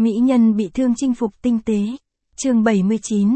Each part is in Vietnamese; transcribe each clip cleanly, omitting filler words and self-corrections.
Mỹ nhân bị thương chinh phục tinh tế. Chương 79,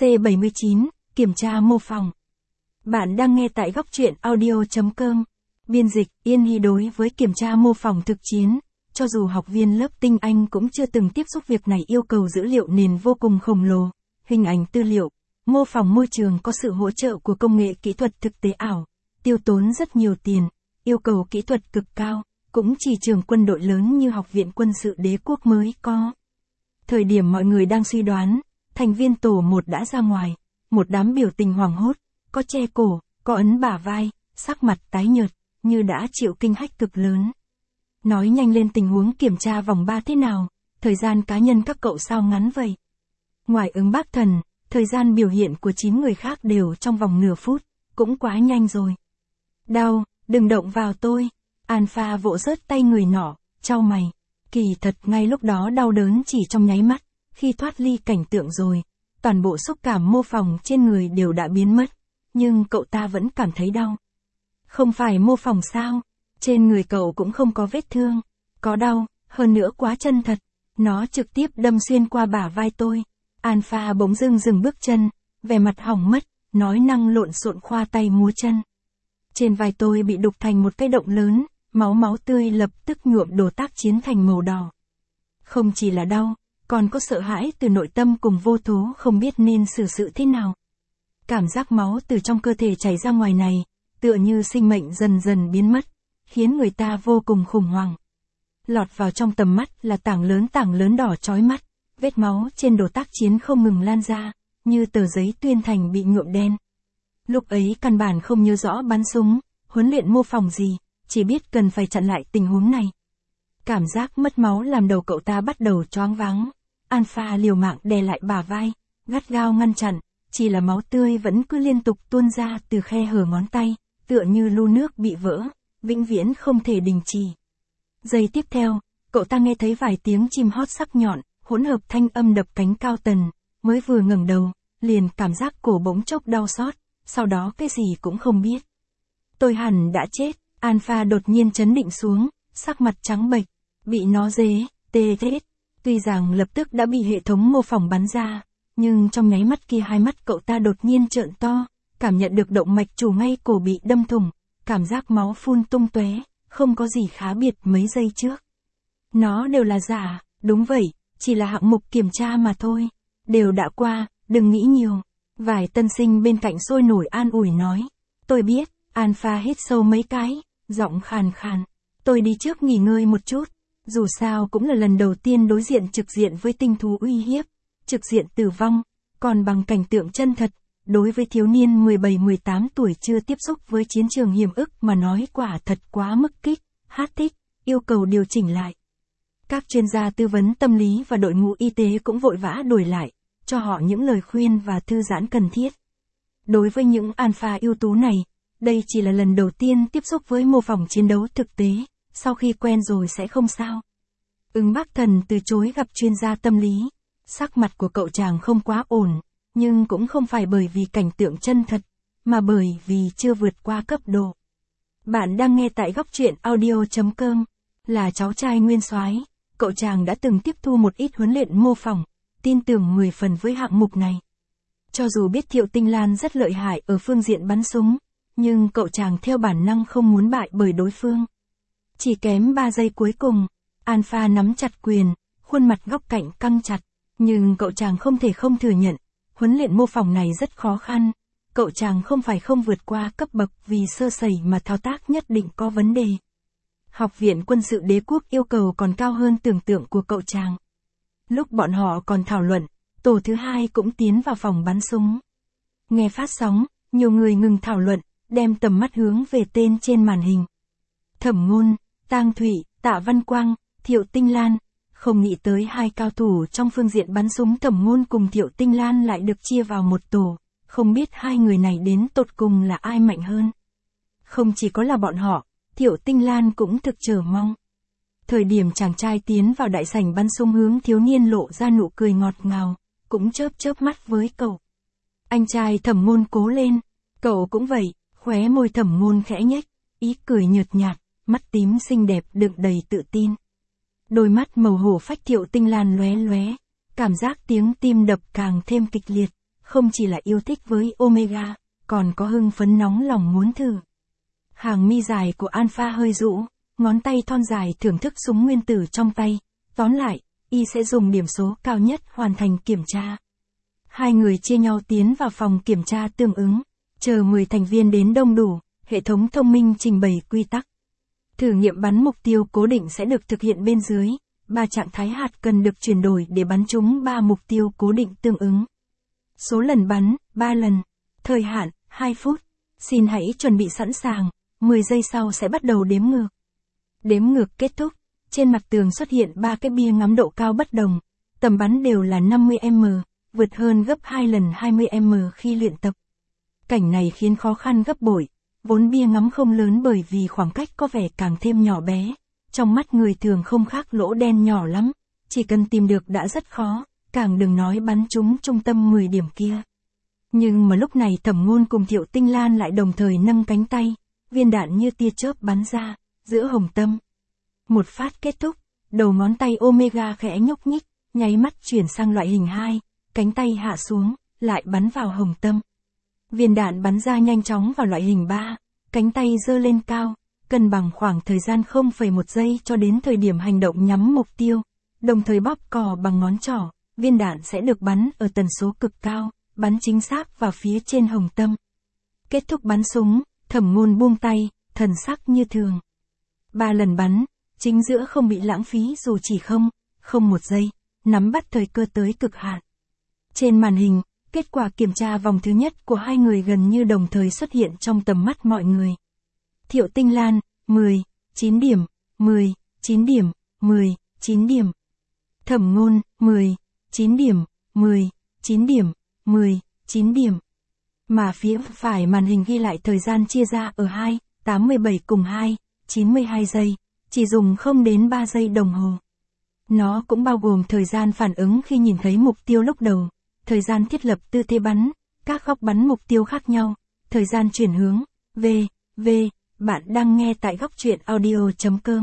C79, kiểm tra mô phỏng. Bạn đang nghe tại góc truyện audio.com. Biên dịch, Yên Hy. Đối với kiểm tra mô phỏng thực chiến, cho dù học viên lớp tinh Anh cũng chưa từng tiếp xúc việc này, yêu cầu dữ liệu nền vô cùng khổng lồ, hình ảnh tư liệu, mô phỏng môi trường có sự hỗ trợ của công nghệ kỹ thuật thực tế ảo, tiêu tốn rất nhiều tiền, yêu cầu kỹ thuật cực cao, cũng chỉ trường quân đội lớn như Học viện Quân sự Đế quốc mới có. Thời điểm mọi người đang suy đoán, thành viên tổ 1 đã ra ngoài, một đám biểu tình hoảng hốt, có che cổ, có ấn bả vai, sắc mặt tái nhợt, như đã chịu kinh hách cực lớn. Nói nhanh lên, tình huống kiểm tra vòng 3 thế nào, thời gian cá nhân các cậu sao ngắn vậy? Ngoài ứng bác thần, thời gian biểu hiện của 9 người khác đều trong vòng nửa phút, cũng quá nhanh rồi. Đau, đừng động vào tôi. Alpha vỗ rớt tay người nọ, chau mày. Kỳ thật ngay lúc đó đau đớn chỉ trong nháy mắt, khi thoát ly cảnh tượng rồi, toàn bộ xúc cảm mô phỏng trên người đều đã biến mất, nhưng cậu ta vẫn cảm thấy đau. Không phải mô phỏng sao? Trên người cậu cũng không có vết thương. Có đau, hơn nữa quá chân thật. Nó trực tiếp đâm xuyên qua bả vai tôi. Alpha bỗng dưng dừng bước chân, vẻ mặt hỏng mất, nói năng lộn xộn khoa tay múa chân. Trên vai tôi bị đục thành một cái động lớn, máu tươi lập tức nhuộm đồ tác chiến thành màu đỏ. Không chỉ là đau, còn có sợ hãi từ nội tâm cùng vô thố không biết nên xử sự thế nào. Cảm giác máu từ trong cơ thể chảy ra ngoài này, tựa như sinh mệnh dần dần biến mất, khiến người ta vô cùng khủng hoảng. Lọt vào trong tầm mắt là tảng lớn đỏ chói mắt, vết máu trên đồ tác chiến không ngừng lan ra, như tờ giấy tuyên thành bị nhuộm đen. Lúc ấy căn bản không nhớ rõ bắn súng, huấn luyện mô phỏng gì, chỉ biết cần phải chặn lại tình huống này. Cảm giác mất máu làm đầu cậu ta bắt đầu choáng váng. Alpha liều mạng đè lại bả vai, gắt gao ngăn chặn, chỉ là máu tươi vẫn cứ liên tục tuôn ra từ khe hở ngón tay, tựa như lu nước bị vỡ, vĩnh viễn không thể đình chỉ. Giây tiếp theo, cậu ta nghe thấy vài tiếng chim hót sắc nhọn, hỗn hợp thanh âm đập cánh cao tần, mới vừa ngẩng đầu, liền cảm giác cổ bỗng chốc đau xót, sau đó cái gì cũng không biết. Tôi hẳn đã chết. Alpha đột nhiên chấn định xuống, sắc mặt trắng bệch, bị nó tê hết. Tuy rằng lập tức đã bị hệ thống mô phỏng bắn ra, nhưng trong nháy mắt kia hai mắt cậu ta đột nhiên trợn to, cảm nhận được động mạch chủ ngay cổ bị đâm thủng, cảm giác máu phun tung tóe, không có gì khá biệt mấy giây trước. Nó đều là giả, đúng vậy, chỉ là hạng mục kiểm tra mà thôi, đều đã qua, đừng nghĩ nhiều. Vài tân sinh bên cạnh sôi nổi an ủi nói, tôi biết. Alpha hít sâu mấy cái, giọng khàn khàn. Tôi đi trước nghỉ ngơi một chút. Dù sao cũng là lần đầu tiên đối diện trực diện với tinh thú uy hiếp, trực diện tử vong, còn bằng cảnh tượng chân thật. Đối với thiếu niên 17-18 tuổi chưa tiếp xúc với chiến trường hiểm ức mà nói quả thật quá mức kích, thích, yêu cầu điều chỉnh lại. Các chuyên gia tư vấn tâm lý và đội ngũ y tế cũng vội vã đổi lại, cho họ những lời khuyên và thư giãn cần thiết. Đối với những alpha ưu tú này, đây chỉ là lần đầu tiên tiếp xúc với mô phỏng chiến đấu thực tế, sau khi quen rồi sẽ không sao. Ứng bác thần từ chối gặp chuyên gia tâm lý, sắc mặt của cậu chàng không quá ổn, nhưng cũng không phải bởi vì cảnh tượng chân thật, mà bởi vì chưa vượt qua cấp độ. Bạn đang nghe tại góc truyện audio.com, là cháu trai nguyên soái, cậu chàng đã từng tiếp thu một ít huấn luyện mô phỏng, tin tưởng 10 phần với hạng mục này. Cho dù biết Thiệu Tinh Lan rất lợi hại ở phương diện bắn súng, nhưng cậu chàng theo bản năng không muốn bại bởi đối phương. Chỉ kém 3 giây cuối cùng, Alpha nắm chặt quyền, khuôn mặt góc cạnh căng chặt, nhưng cậu chàng không thể không thừa nhận, huấn luyện mô phỏng này rất khó khăn. Cậu chàng không phải không vượt qua cấp bậc vì sơ sẩy mà thao tác nhất định có vấn đề. Học viện Quân sự Đế quốc yêu cầu còn cao hơn tưởng tượng của cậu chàng. Lúc bọn họ còn thảo luận, tổ thứ 2 cũng tiến vào phòng bắn súng. Nghe phát sóng, nhiều người ngừng thảo luận, đem tầm mắt hướng về tên trên màn hình. Thẩm Ngôn, Tang Thụy, Tạ Văn Quang, Thiệu Tinh Lan. Không nghĩ tới hai cao thủ trong phương diện bắn súng Thẩm Ngôn cùng Thiệu Tinh Lan lại được chia vào một tổ, không biết hai người này đến tột cùng là ai mạnh hơn. Không chỉ có là bọn họ, Thiệu Tinh Lan cũng thực chờ mong. Thời điểm chàng trai tiến vào đại sảnh bắn súng hướng thiếu niên lộ ra nụ cười ngọt ngào, cũng chớp mắt với cậu. Anh trai Thẩm Ngôn cố lên, cậu cũng vậy. Khóe môi Thẩm Ngôn khẽ nhếch, ý cười nhợt nhạt, mắt tím xinh đẹp đựng đầy tự tin. Đôi mắt màu hổ phách Thiệu Tinh Lan lóe lóe, cảm giác tiếng tim đập càng thêm kịch liệt, không chỉ là yêu thích với Omega, còn có hưng phấn nóng lòng muốn thử. Hàng mi dài của Alpha hơi rũ, ngón tay thon dài thưởng thức súng nguyên tử trong tay, tóm lại, y sẽ dùng điểm số cao nhất hoàn thành kiểm tra. Hai người chia nhau tiến vào phòng kiểm tra tương ứng, chờ 10 thành viên đến đông đủ, hệ thống thông minh trình bày quy tắc. Thử nghiệm bắn mục tiêu cố định sẽ được thực hiện bên dưới, 3 trạng thái hạt cần được chuyển đổi để bắn trúng 3 mục tiêu cố định tương ứng. Số lần bắn, 3 lần. Thời hạn, 2 phút. Xin hãy chuẩn bị sẵn sàng, 10 giây sau sẽ bắt đầu đếm ngược. Đếm ngược kết thúc, trên mặt tường xuất hiện 3 cái bia ngắm độ cao bất đồng, tầm bắn đều là 50m, vượt hơn gấp 2 lần 20m khi luyện tập. Cảnh này khiến khó khăn gấp bội, vốn bia ngắm không lớn bởi vì khoảng cách có vẻ càng thêm nhỏ bé, trong mắt người thường không khác lỗ đen nhỏ lắm, chỉ cần tìm được đã rất khó, càng đừng nói bắn trúng trung tâm 10 điểm kia. Nhưng mà lúc này Thẩm Ngôn cùng Thiệu Tinh Lan lại đồng thời nâng cánh tay, viên đạn như tia chớp bắn ra, giữa hồng tâm. Một phát kết thúc, đầu ngón tay Omega khẽ nhúc nhích, nháy mắt chuyển sang loại hình 2, cánh tay hạ xuống, lại bắn vào hồng tâm. Viên đạn bắn ra nhanh chóng vào loại hình 3, cánh tay giơ lên cao, cân bằng khoảng thời gian 0,1 giây cho đến thời điểm hành động nhắm mục tiêu, đồng thời bóp cò bằng ngón trỏ, viên đạn sẽ được bắn ở tần số cực cao, bắn chính xác vào phía trên hồng tâm. Kết thúc bắn súng, Thẩm Ngôn buông tay, thần sắc như thường. 3 lần bắn, chính giữa không bị lãng phí dù chỉ không 1 giây, nắm bắt thời cơ tới cực hạn. Trên màn hình, kết quả kiểm tra vòng thứ nhất của hai người gần như đồng thời xuất hiện trong tầm mắt mọi người. Thiệu Tinh Lan, 10, 9 điểm, 10, 9 điểm, 10, 9 điểm. Thẩm Ngôn, 10, 9 điểm, 10, 9 điểm, 10, 9 điểm. Mà phía phải màn hình ghi lại thời gian chia ra ở 2, 87 cùng 2, 92 giây, chỉ dùng không đến 3 giây đồng hồ. Nó cũng bao gồm thời gian phản ứng khi nhìn thấy mục tiêu lúc đầu, thời gian thiết lập tư thế bắn, các góc bắn mục tiêu khác nhau, thời gian chuyển hướng, bạn đang nghe tại góc truyện audio.com.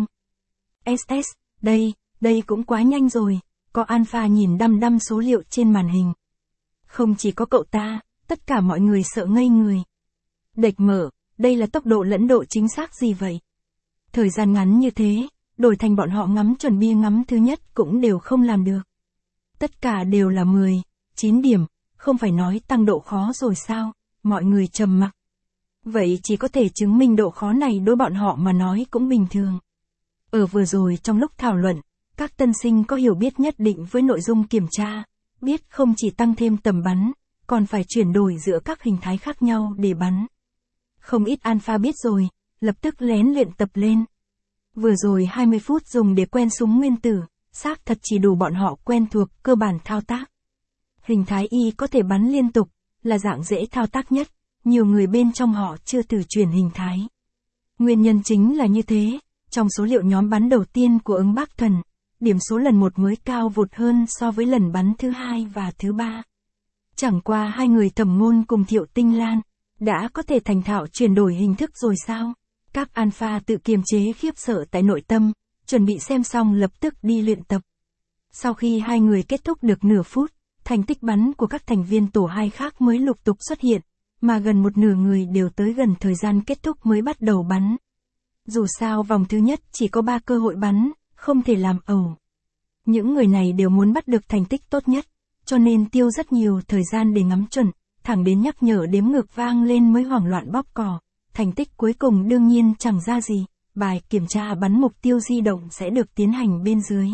Đây cũng quá nhanh rồi, có Alpha nhìn đăm đăm số liệu trên màn hình. Không chỉ có cậu ta, tất cả mọi người sợ ngây người. Đệch mở, đây là tốc độ lẫn độ chính xác gì vậy? Thời gian ngắn như thế, đổi thành bọn họ ngắm chuẩn bia ngắm thứ nhất cũng đều không làm được. Tất cả đều là 10, 9 điểm, không phải nói tăng độ khó rồi sao, mọi người trầm mặc. Vậy chỉ có thể chứng minh độ khó này đối bọn họ mà nói cũng bình thường. Ở vừa rồi trong lúc thảo luận, các tân sinh có hiểu biết nhất định với nội dung kiểm tra, biết không chỉ tăng thêm tầm bắn, còn phải chuyển đổi giữa các hình thái khác nhau để bắn. Không ít Alpha biết rồi, lập tức lén luyện tập lên. Vừa rồi 20 phút dùng để quen súng nguyên tử, xác thật chỉ đủ bọn họ quen thuộc cơ bản thao tác. Hình thái Y có thể bắn liên tục, là dạng dễ thao tác nhất, nhiều người bên trong họ chưa thử chuyển hình thái. Nguyên nhân chính là như thế, trong số liệu nhóm bắn đầu tiên của ứng Bắc Thần, điểm số lần 1 mới cao vụt hơn so với lần bắn thứ 2 và thứ 3. Chẳng qua hai người Thẩm Ngôn cùng Thiệu Tinh Lan, đã có thể thành thạo chuyển đổi hình thức rồi sao? Các Alpha tự kiềm chế khiếp sợ tại nội tâm, chuẩn bị xem xong lập tức đi luyện tập. Sau khi hai người kết thúc được nửa phút, thành tích bắn của các thành viên tổ 2 khác mới lục tục xuất hiện, mà gần một nửa người đều tới gần thời gian kết thúc mới bắt đầu bắn. Dù sao vòng thứ nhất chỉ có 3 cơ hội bắn, không thể làm ẩu. Những người này đều muốn bắt được thành tích tốt nhất, cho nên tiêu rất nhiều thời gian để ngắm chuẩn, thẳng đến nhắc nhở đếm ngược vang lên mới hoảng loạn bóp cò. Thành tích cuối cùng đương nhiên chẳng ra gì, bài kiểm tra bắn mục tiêu di động sẽ được tiến hành bên dưới.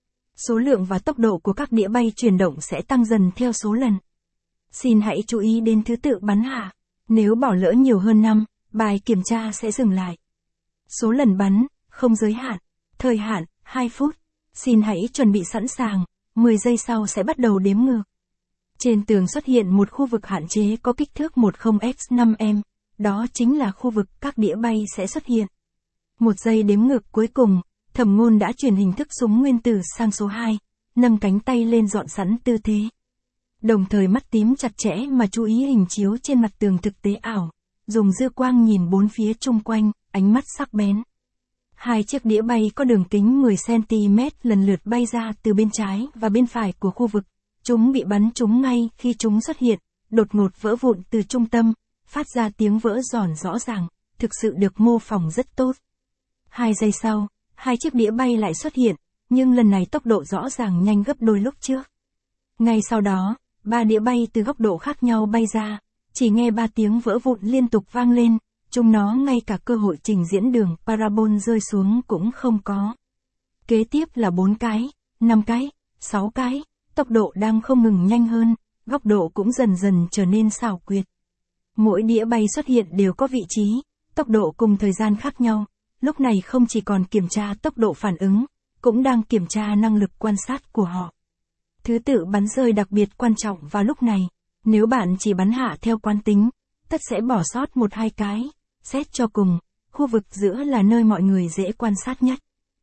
Số lượng và tốc độ của các đĩa bay chuyển động sẽ tăng dần theo số lần. Xin hãy chú ý đến thứ tự bắn hạ. Nếu bỏ lỡ nhiều hơn 5, bài kiểm tra sẽ dừng lại. Số lần bắn, không giới hạn. Thời hạn, 2 phút. Xin hãy chuẩn bị sẵn sàng, 10 giây sau sẽ bắt đầu đếm ngược. Trên tường xuất hiện một khu vực hạn chế có kích thước 10x5m. Đó chính là khu vực các đĩa bay sẽ xuất hiện. 1 giây đếm ngược cuối cùng, Thẩm Ngôn đã chuyển hình thức súng nguyên tử sang số 2, nâng cánh tay lên dọn sẵn tư thế. Đồng thời mắt tím chặt chẽ mà chú ý hình chiếu trên mặt tường thực tế ảo, dùng dư quang nhìn bốn phía chung quanh, ánh mắt sắc bén. Hai chiếc đĩa bay có đường kính 10cm lần lượt bay ra từ bên trái và bên phải của khu vực. Chúng bị bắn trúng ngay khi chúng xuất hiện, đột ngột vỡ vụn từ trung tâm, phát ra tiếng vỡ giòn rõ ràng, thực sự được mô phỏng rất tốt. 2 giây sau, hai chiếc đĩa bay lại xuất hiện, nhưng lần này tốc độ rõ ràng nhanh gấp đôi lúc trước. Ngay sau đó, 3 đĩa bay từ góc độ khác nhau bay ra, chỉ nghe 3 tiếng vỡ vụn liên tục vang lên, chúng nó ngay cả cơ hội trình diễn đường parabol rơi xuống cũng không có. Kế tiếp là 4 cái, 5 cái, 6 cái, tốc độ đang không ngừng nhanh hơn, góc độ cũng dần dần trở nên xảo quyệt. Mỗi đĩa bay xuất hiện đều có vị trí, tốc độ cùng thời gian khác nhau, lúc này không chỉ còn kiểm tra tốc độ phản ứng, cũng đang kiểm tra năng lực quan sát của họ. Thứ tự bắn rơi đặc biệt quan trọng vào lúc này, nếu bạn chỉ bắn hạ theo quán tính, tất sẽ bỏ sót 1-2 cái. Xét cho cùng, khu vực giữa là nơi mọi người dễ quan sát nhất.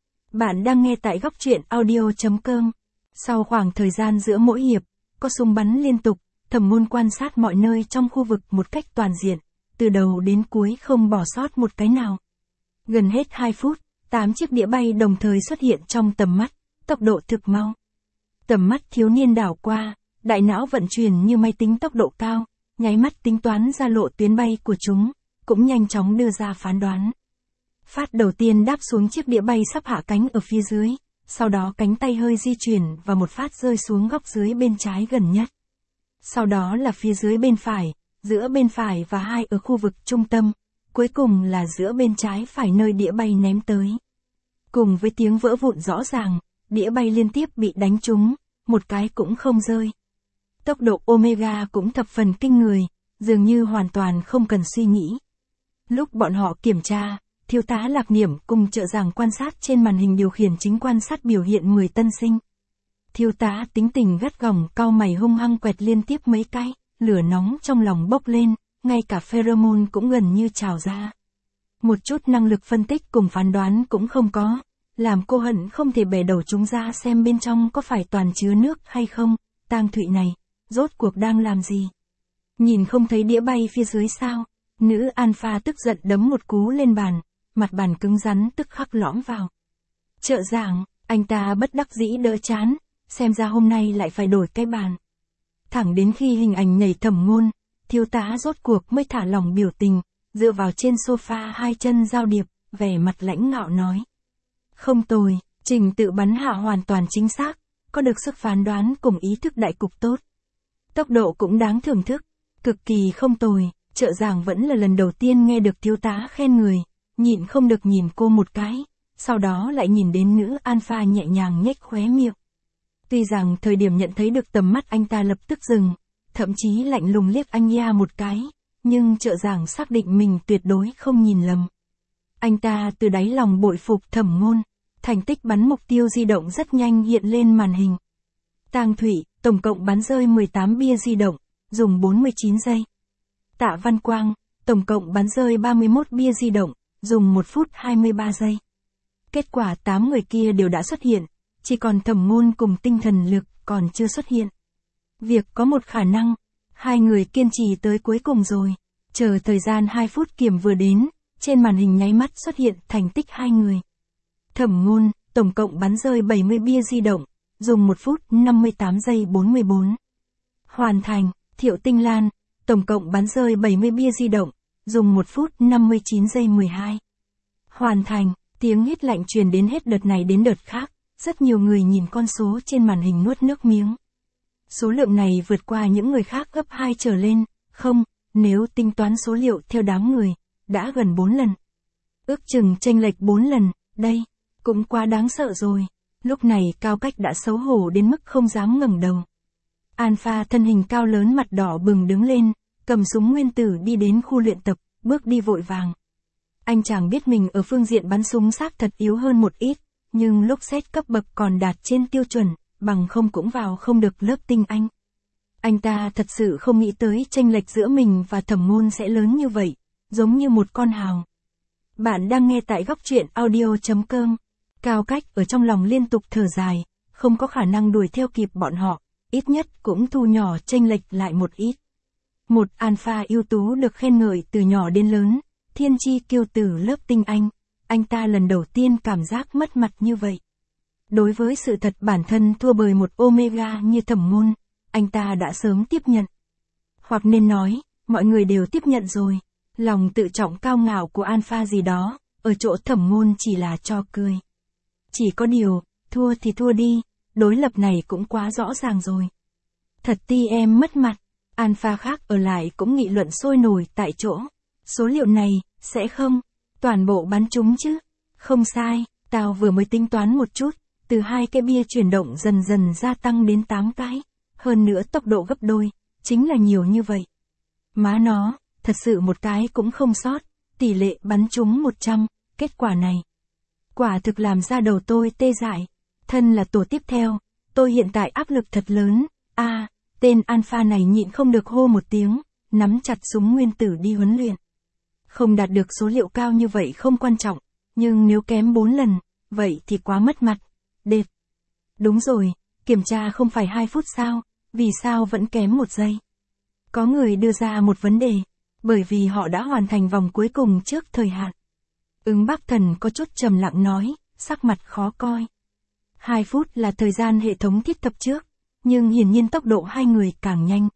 Bạn đang nghe tại góc truyện audio.com. Sau khoảng thời gian giữa mỗi hiệp, có súng bắn liên tục, Thẩm Ngôn quan sát mọi nơi trong khu vực một cách toàn diện, từ đầu đến cuối không bỏ sót một cái nào. Gần hết 2 phút, 8 chiếc đĩa bay đồng thời xuất hiện trong tầm mắt, tốc độ thực mau. Tầm mắt thiếu niên đảo qua, đại não vận chuyển như máy tính tốc độ cao, nháy mắt tính toán ra lộ tuyến bay của chúng, cũng nhanh chóng đưa ra phán đoán. Phát đầu tiên đáp xuống chiếc đĩa bay sắp hạ cánh ở phía dưới, sau đó cánh tay hơi di chuyển và một phát rơi xuống góc dưới bên trái gần nhất. Sau đó là phía dưới bên phải, giữa bên phải và 2 ở khu vực trung tâm, cuối cùng là giữa bên trái phải nơi đĩa bay ném tới. Cùng với tiếng vỡ vụn rõ ràng, đĩa bay liên tiếp bị đánh trúng, một cái cũng không rơi. Tốc độ Omega cũng thập phần kinh người, dường như hoàn toàn không cần suy nghĩ. Lúc bọn họ kiểm tra, thiếu tá Lạc Niệm cùng trợ giảng quan sát trên màn hình điều khiển chính quan sát biểu hiện 10 tân sinh. Thiếu tá tính tình gắt gỏng cau mày hung hăng quẹt liên tiếp mấy cái, lửa nóng trong lòng bốc lên, ngay cả pheromone cũng gần như trào ra. Một chút năng lực phân tích cùng phán đoán cũng không có, làm cô hận không thể bẻ đầu chúng ra xem bên trong có phải toàn chứa nước hay không. Tang Thụy này, rốt cuộc đang làm gì? Nhìn không thấy đĩa bay phía dưới sao? Nữ alpha tức giận đấm một cú lên bàn, mặt bàn cứng rắn tức khắc lõm vào. Trợ giảng, anh ta bất đắc dĩ đỡ chán, xem ra hôm nay lại phải đổi cái bàn. Thẳng đến khi hình ảnh nhảy Thẩm Ngôn, thiếu tá rốt cuộc mới thả lỏng biểu tình, dựa vào trên sofa hai chân giao điệp, vẻ mặt lãnh ngạo nói. Không tồi, trình tự bắn hạ hoàn toàn chính xác, có được sức phán đoán cùng ý thức đại cục tốt. Tốc độ cũng đáng thưởng thức, cực kỳ không tồi. Trợ giảng vẫn là lần đầu tiên nghe được thiếu tá khen người, nhịn không được nhìn cô một cái, sau đó lại nhìn đến nữ alpha nhẹ nhàng nhếch khóe miệng. Tuy rằng thời điểm nhận thấy được tầm mắt anh ta lập tức dừng, thậm chí lạnh lùng liếc anh ya một cái, nhưng trợ giảng xác định mình tuyệt đối không nhìn lầm. Anh ta từ đáy lòng bội phục Thẩm Ngôn, thành tích bắn mục tiêu di động rất nhanh hiện lên màn hình. Tang Thụy, tổng cộng bắn rơi 18 bia di động, dùng 49 giây. Tạ Văn Quang, tổng cộng bắn rơi 31 bia di động, dùng 1 phút 23 giây. Kết quả 8 người kia đều đã xuất hiện, chỉ còn Thẩm Ngôn cùng tinh thần lực còn chưa xuất hiện. Việc có một khả năng, 2 người kiên trì tới cuối cùng rồi, chờ thời gian 2 phút kiểm vừa đến, trên màn hình nháy mắt xuất hiện thành tích 2 người. Thẩm Ngôn, tổng cộng bắn rơi 70 bia di động, dùng 1 phút 58 giây 44. Hoàn thành, Thiệu Tinh Lan, tổng cộng bắn rơi 70 bia di động, dùng 1 phút 59 giây 12. Hoàn thành, tiếng hít lạnh truyền đến hết đợt này đến đợt khác, rất nhiều người nhìn con số trên màn hình nuốt nước miếng. Số lượng này vượt qua những người khác gấp 2 trở lên, không, nếu tính toán số liệu theo đám người, đã gần 4 lần. Ước chừng chênh lệch 4 lần, đây, cũng quá đáng sợ rồi. Lúc này Cao Cách đã xấu hổ đến mức không dám ngẩng đầu. Alpha thân hình cao lớn mặt đỏ bừng đứng lên, cầm súng nguyên tử đi đến khu luyện tập, bước đi vội vàng. Anh chàng biết mình ở phương diện bắn súng xác thật yếu hơn một ít, nhưng lúc xét cấp bậc còn đạt trên tiêu chuẩn, bằng không cũng vào không được lớp tinh anh. Anh ta thật sự không nghĩ tới chênh lệch giữa mình và Thẩm Ngôn sẽ lớn như vậy, giống như một con hào. Bạn đang nghe tại góc truyện audio.com. Cao Cách ở trong lòng liên tục thở dài, không có khả năng đuổi theo kịp bọn họ, ít nhất cũng thu nhỏ chênh lệch lại một ít. Một alpha ưu tú được khen ngợi từ nhỏ đến lớn, thiên chi kiêu tử lớp tinh anh, anh ta lần đầu tiên cảm giác mất mặt như vậy. Đối với sự thật bản thân thua bởi một Omega như Thẩm Ngôn, anh ta đã sớm tiếp nhận. Hoặc nên nói, mọi người đều tiếp nhận rồi. Lòng tự trọng cao ngạo của Alpha gì đó, ở chỗ Thẩm Ngôn chỉ là trò cười. Chỉ có điều, thua thì thua đi, đối lập này cũng quá rõ ràng rồi. Thật ti em mất mặt, Alpha khác ở lại cũng nghị luận sôi nổi tại chỗ. Số liệu này, sẽ không, toàn bộ bắn trúng chứ. Không sai, tao vừa mới tính toán một chút, từ 2 cái bia chuyển động dần dần gia tăng đến 8 cái. Hơn nữa tốc độ gấp đôi, chính là nhiều như vậy. Má nó, thật sự một cái cũng không sót, tỷ lệ bắn trúng 100, kết quả này. Quả thực làm ra đầu tôi tê dại. Thân là tổ tiếp theo, tôi hiện tại áp lực thật lớn. Tên Alpha này nhịn không được hô một tiếng, nắm chặt súng nguyên tử đi huấn luyện. Không đạt được số liệu cao như vậy không quan trọng, nhưng nếu kém 4 lần, vậy thì quá mất mặt. Đệt. Đúng rồi, kiểm tra không phải 2 phút sao, vì sao vẫn kém 1 giây? Có người đưa ra một vấn đề, bởi vì họ đã hoàn thành vòng cuối cùng trước thời hạn. Ứng Bắc Thần có chút trầm lặng nói, sắc mặt khó coi. 2 phút là thời gian hệ thống thiết lập trước, nhưng hiển nhiên tốc độ hai người càng nhanh,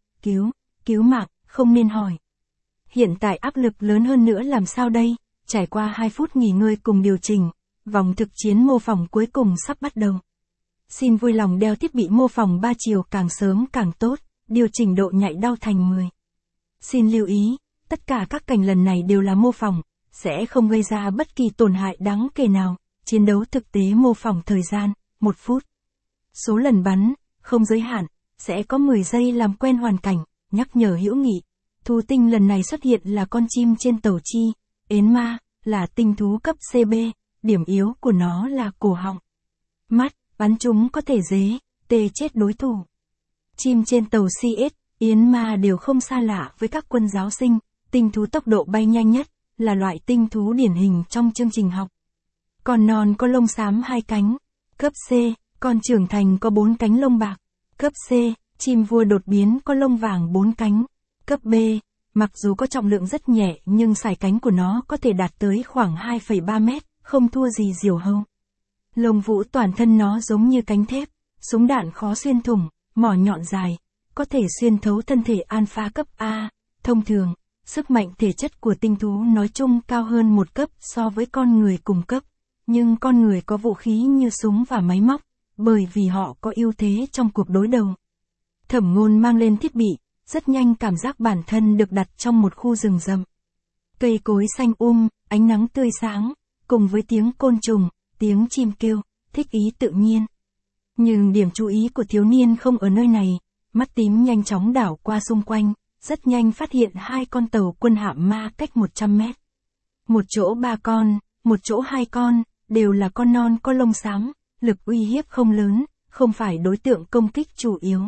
cứu mạng, không nên hỏi. Hiện tại áp lực lớn hơn nữa làm sao đây, trải qua 2 phút nghỉ ngơi cùng điều chỉnh, vòng thực chiến mô phỏng cuối cùng sắp bắt đầu. Xin vui lòng đeo thiết bị mô phỏng 3 chiều càng sớm càng tốt, điều chỉnh độ nhạy đau thành 10. Xin lưu ý, tất cả các cảnh lần này đều là mô phỏng, sẽ không gây ra bất kỳ tổn hại đáng kể nào, chiến đấu thực tế mô phỏng thời gian, 1 phút. Số lần bắn, không giới hạn, sẽ có 10 giây làm quen hoàn cảnh, nhắc nhở hữu nghị. Thú tinh lần này xuất hiện là con chim trên tàu chi, Ến Ma, là tinh thú cấp CB, điểm yếu của nó là cổ họng. Mắt, bắn chúng có thể tê chết đối thủ. Chim trên tàu CS, Yến Ma đều không xa lạ với các quân giáo sinh, tinh thú tốc độ bay nhanh nhất, là loại tinh thú điển hình trong chương trình học. Con non có lông xám 2 cánh, cấp C, con trưởng thành có 4 cánh lông bạc, cấp C, chim vua đột biến có lông vàng 4 cánh, cấp B, mặc dù có trọng lượng rất nhẹ nhưng sải cánh của nó có thể đạt tới khoảng 2,3 mét, không thua gì diều hâu. Lông vũ toàn thân nó giống như cánh thép, súng đạn khó xuyên thủng, mỏ nhọn dài, có thể xuyên thấu thân thể Alpha cấp A. Thông thường, sức mạnh thể chất của tinh thú nói chung cao hơn một cấp so với con người cùng cấp, nhưng con người có vũ khí như súng và máy móc, bởi vì họ có ưu thế trong cuộc đối đầu. Thẩm Ngôn mang lên thiết bị, rất nhanh cảm giác bản thân được đặt trong một khu rừng rậm. Cây cối xanh ánh nắng tươi sáng, cùng với tiếng côn trùng, tiếng chim kêu, thích ý tự nhiên. Nhưng điểm chú ý của thiếu niên không ở nơi này, mắt tím nhanh chóng đảo qua xung quanh, rất nhanh phát hiện 2 con tàu quân hạm ma cách 100 mét. Một chỗ 3 con, một chỗ 2 con, đều là con non có lông xám, lực uy hiếp không lớn, không phải đối tượng công kích chủ yếu.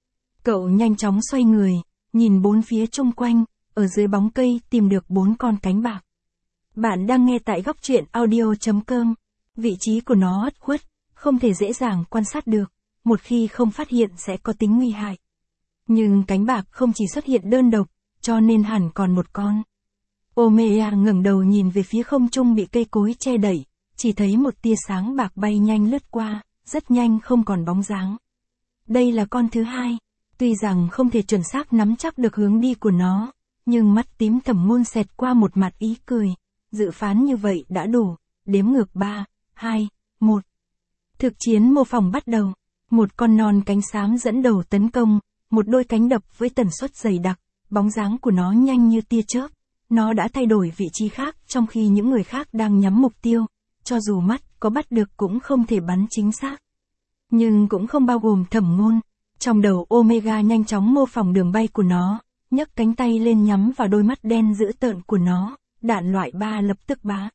Cậu nhanh chóng xoay người, nhìn bốn phía chung quanh, ở dưới bóng cây tìm được 4 con cánh bạc. Bạn đang nghe tại góc truyện audio.com. Vị trí của nó ẩn khuất, không thể dễ dàng quan sát được, một khi không phát hiện sẽ có tính nguy hại. Nhưng cánh bạc không chỉ xuất hiện đơn độc, cho nên hẳn còn một con. Omega ngẩng đầu nhìn về phía không trung bị cây cối che đậy, chỉ thấy một tia sáng bạc bay nhanh lướt qua, rất nhanh không còn bóng dáng. Đây là con thứ 2, tuy rằng không thể chuẩn xác nắm chắc được hướng đi của nó, nhưng mắt tím Thẩm Ngôn xẹt qua một mặt ý cười, dự phán như vậy đã đủ, đếm ngược 3, 2, 1. Thực chiến mô phỏng bắt đầu, một con non cánh xám dẫn đầu tấn công, một đôi cánh đập với tần suất dày đặc, bóng dáng của nó nhanh như tia chớp, nó đã thay đổi vị trí khác trong khi những người khác đang nhắm mục tiêu, cho dù mắt có bắt được cũng không thể bắn chính xác. Nhưng cũng không bao gồm Thẩm Ngôn, trong đầu Omega nhanh chóng mô phỏng đường bay của nó, nhấc cánh tay lên nhắm vào đôi mắt đen dữ tợn của nó, đạn loại 3 lập tức bá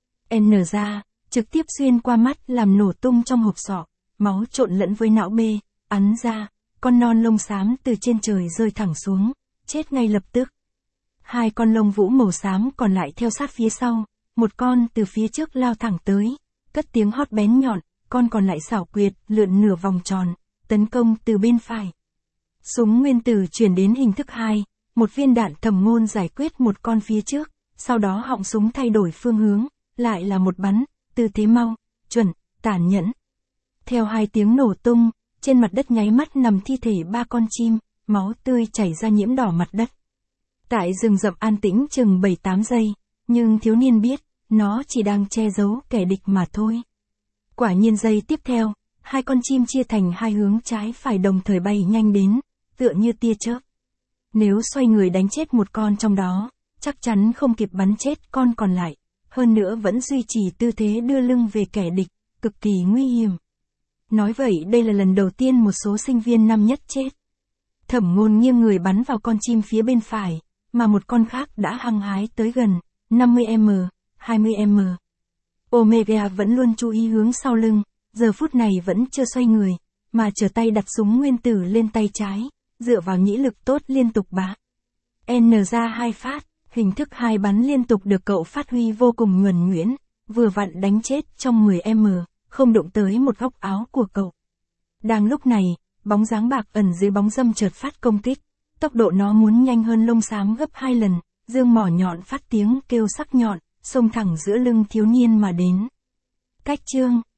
N ra, trực tiếp xuyên qua mắt làm nổ tung trong hộp sọ, máu trộn lẫn với não bê, ắn ra, con non lông xám từ trên trời rơi thẳng xuống, chết ngay lập tức. 2 con lông vũ màu xám còn lại theo sát phía sau, một con từ phía trước lao thẳng tới, cất tiếng hót bén nhọn, con còn lại xảo quyệt, lượn nửa vòng tròn, tấn công từ bên phải. Súng nguyên tử chuyển đến hình thức 2, một viên đạn Thẩm Ngôn giải quyết một con phía trước, sau đó họng súng thay đổi phương hướng, lại là một bắn, tư thế mau, chuẩn, tàn nhẫn. Theo 2 tiếng nổ tung, trên mặt đất nháy mắt nằm thi thể 3 con chim, máu tươi chảy ra nhiễm đỏ mặt đất. Tại rừng rậm an tĩnh chừng 7-8 giây, nhưng thiếu niên biết, nó chỉ đang che giấu kẻ địch mà thôi. Quả nhiên giây tiếp theo, 2 con chim chia thành 2 hướng trái phải đồng thời bay nhanh đến, tựa như tia chớp. Nếu xoay người đánh chết một con trong đó, chắc chắn không kịp bắn chết con còn lại, hơn nữa vẫn duy trì tư thế đưa lưng về kẻ địch, cực kỳ nguy hiểm. Nói vậy đây là lần đầu tiên một số sinh viên năm nhất chết. Thẩm Ngôn nghiêng người bắn vào con chim phía bên phải, mà một con khác đã hăng hái tới gần, 50m, 20m. Omega vẫn luôn chú ý hướng sau lưng, giờ phút này vẫn chưa xoay người, mà trở tay đặt súng nguyên tử lên tay trái, dựa vào nhĩ lực tốt liên tục bá. N ra 2 phát, hình thức 2 bắn liên tục được cậu phát huy vô cùng nhuần nhuyễn, vừa vặn đánh chết trong 10m, không đụng tới một góc áo của cậu. Đang lúc này, bóng dáng bạc ẩn dưới bóng râm chợt phát công kích, tốc độ nó muốn nhanh hơn lông xám gấp 2 lần, dương mỏ nhọn phát tiếng kêu sắc nhọn, xông thẳng giữa lưng thiếu niên mà đến. Cách chương